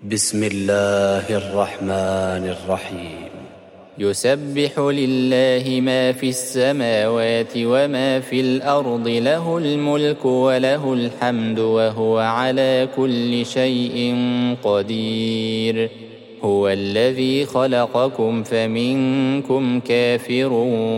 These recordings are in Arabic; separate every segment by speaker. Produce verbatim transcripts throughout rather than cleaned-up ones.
Speaker 1: بسم الله الرحمن الرحيم.
Speaker 2: يسبح لله ما في السماوات وما في الأرض، له الملك وله الحمد وهو على كل شيء قدير. هو الذي خلقكم فمنكم كافر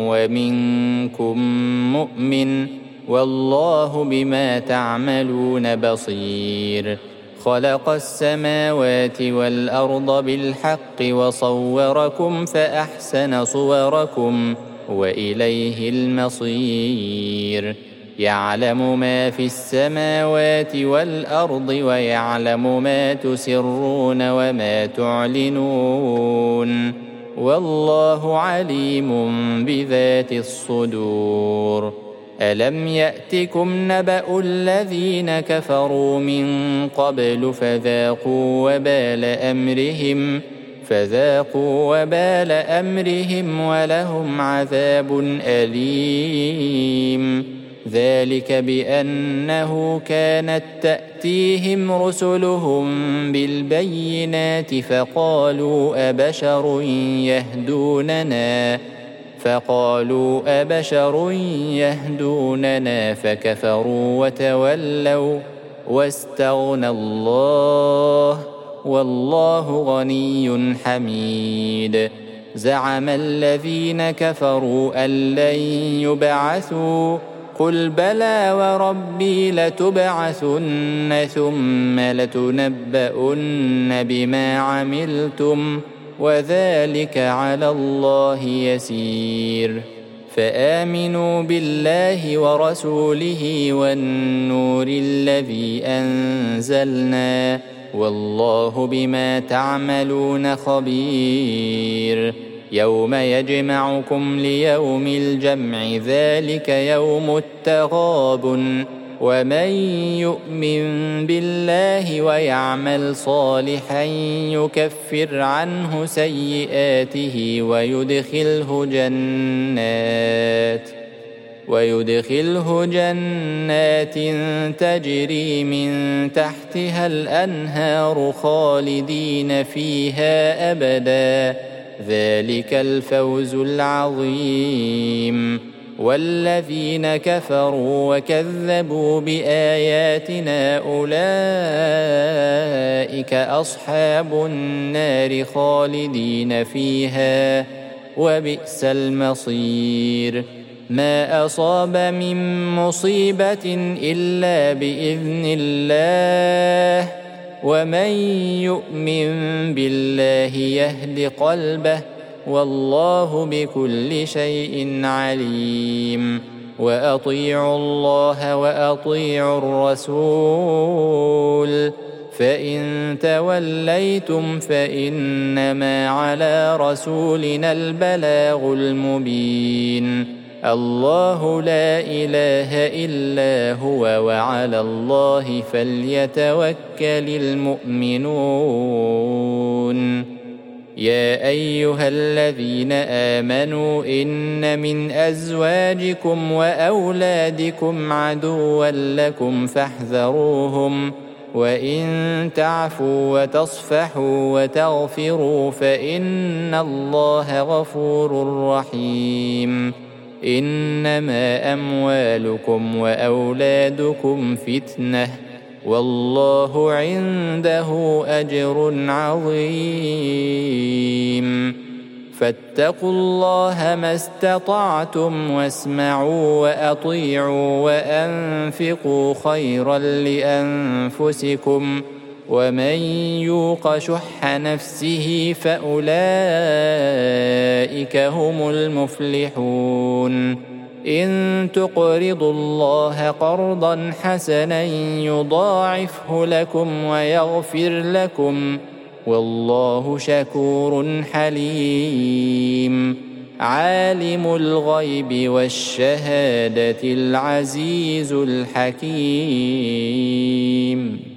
Speaker 2: ومنكم مؤمن، والله بما تعملون بصير. خلق السماوات والأرض بالحق وصوركم فأحسن صوركم وإليه المصير. يعلم ما في السماوات والأرض ويعلم ما تسرون وما تعلنون، والله عليم بذات الصدور. ألم يأتكم نبأ الذين كفروا من قبل فذاقوا وبال أمرهم فذاقوا وبال أمرهم ولهم عذاب أليم. ذلك بأنه كانت تأتيهم رسلهم بالبينات فقالوا أبشر يهدوننا فقالوا أبشر يهدوننا فكفروا وتولوا واستغنى الله، والله غني حميد. زعم الذين كفروا أن لن يبعثوا، قل بلى وربي لتبعثن ثم لتنبؤن بما عملتم، وذلك على الله يسير. فآمنوا بالله ورسوله والنور الذي أنزلنا، والله بما تعملون خبير. يوم يجمعكم ليوم الجمع، ذلك يوم التغابن. ومن يؤمن بالله ويعمل صالحا يكفر عنه سيئاته ويدخله جنات ويدخله جنات تجري من تحتها الأنهار خالدين فيها أبدا، ذلك الفوز العظيم. والذين كفروا وكذبوا بآياتنا أولئك أصحاب النار خالدين فيها، وبئس المصير. ما أصاب من مصيبة إلا بإذن الله، ومن يؤمن بالله يهد قلبه، والله بكل شيء عليم. وأطيعوا الله وأطيعوا الرسول، فإن توليتم فإنما على رسولنا البلاغ المبين. الله لا إله إلا هو، وعلى الله فليتوكل المؤمنون. يا أيها الذين آمنوا إن من أزواجكم وأولادكم عدوا لكم فاحذروهم، وإن تعفوا وتصفحوا وتغفروا فإن الله غفور رحيم. إنما أموالكم وأولادكم فتنة، والله عنده أجر عظيم. فاتقوا الله ما استطعتم، واسمعوا وأطيعوا وأنفقوا خيرا لأنفسكم، ومن يوق شح نفسه فأولئك هم المفلحون. إن تقرضوا الله قرضا حسنا يضاعفه لكم ويغفر لكم، والله شكور حليم. عالم الغيب والشهادة العزيز الحكيم.